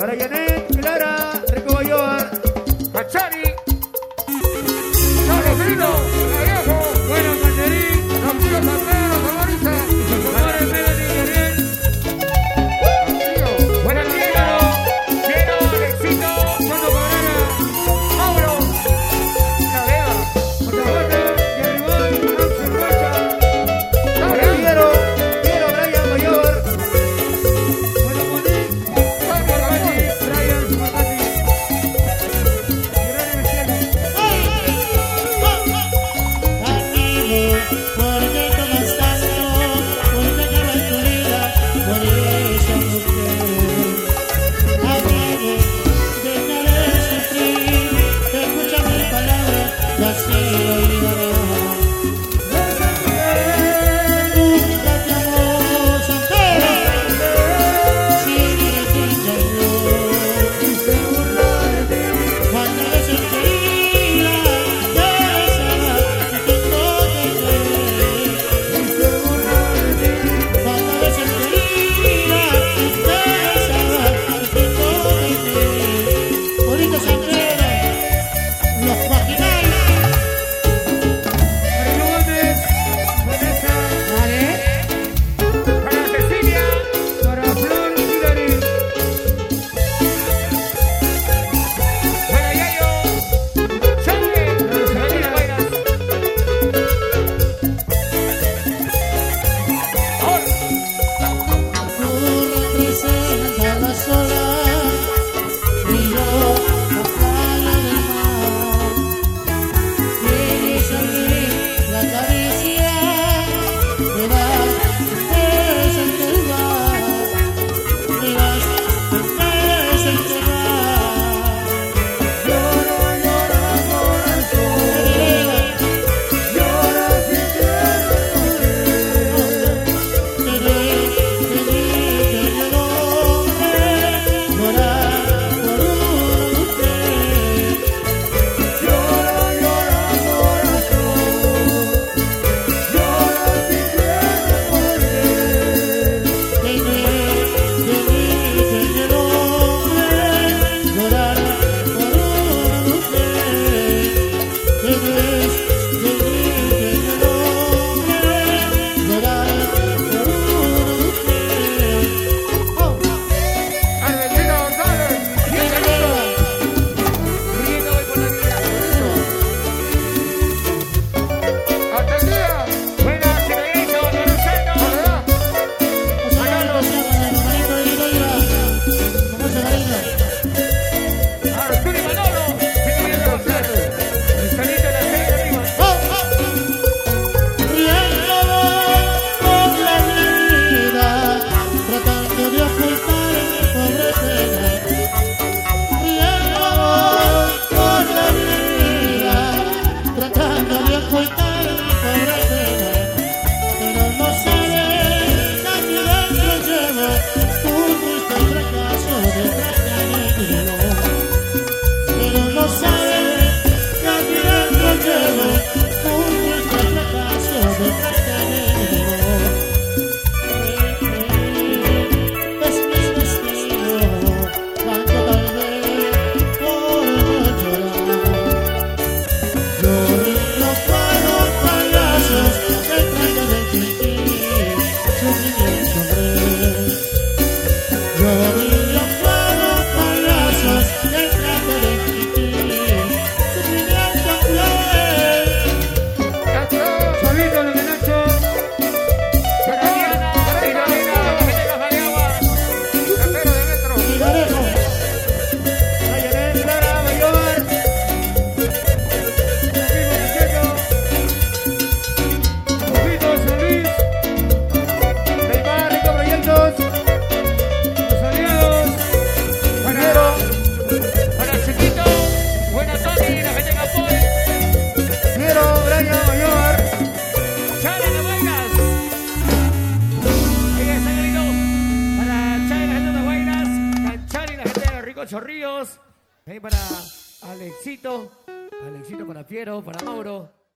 Para Janet, Clara, Rico Bayoar, Cachari, Chavo Grino, Vallejo, bueno, Mandarín, los tíos Andrea, Favorita, Tomás, Melanie, Ariel, buenas Diego, Diego, Alexito, Soto Cabrera, Mauro, La Vega, Otavota, Jerry Boy, Maxi Rocha, para Damián, Piero, Brian Bayoar, bueno, Monique, Fabio Ramón, Brian, Sumacati, Gerardo Messiani. Porque tomas tanto, porque acabas tu vida por esa mujer. Amigo, deja de sufrir, escucha mi palabra y así lo olvidarás. Nunca te amó Santana, siempre te engañó. Cuando eres querida, besada, si tú no te crees. Cuando eres querida, besada, si tú no te crees. Bonita Santana, los marginales. Marilu Gómez, Vanessa, para Cecilia, para Flor Hilary, para Yayo, Chale, María Guayras, ahora, Tú representas la soledad y yo la playa del mar. Tienes en mí la caricia de la desenterrar, de las desenterrar. llora, llora corazón, llora si llora, llora corazón, llora si quieres morir. Argentina González, riendo hoy por la vida, Atendida, buenas, Sinaíso, Lorenzo, Arturo y Manolo, Sinaíso González, el salito de la serie de arriba. Por la vida, tratando de ocultar mi pobre pena. Riendo por la vida, tratando de ocultar mi pobre pena. Pero no sabes que aquí dentro llevo un triste fracaso detrás de negro. Pero no sabes que aquí dentro llevo un triste fracaso detrás de negro. Es mi destino, cuando tal vez por no llorar. Yo río para los payasos que tratan de fingir sufrimiento cruel. Yo río para los payasos que tratan de fingir sufrimiento cruel. Solito, lo de Nacho, Para Diana, Carolina, gente de Fariagua, Cantero de Metro, Figarejo, para Janet, Clara, Bayoar, Rufino Pacheco, Rufito, San Luis, Neymar, Rico Proyectos, los aliados, para Chiquito, buena Tony, la gente de Capoy, Piero, Brian Bayoar, Chale, de Guayras, ella es Angelito, para Chale, la gente de Guayras, Cachari, la gente de Rico Chorrillos, ahí para Alexito para Piero, para Mauro.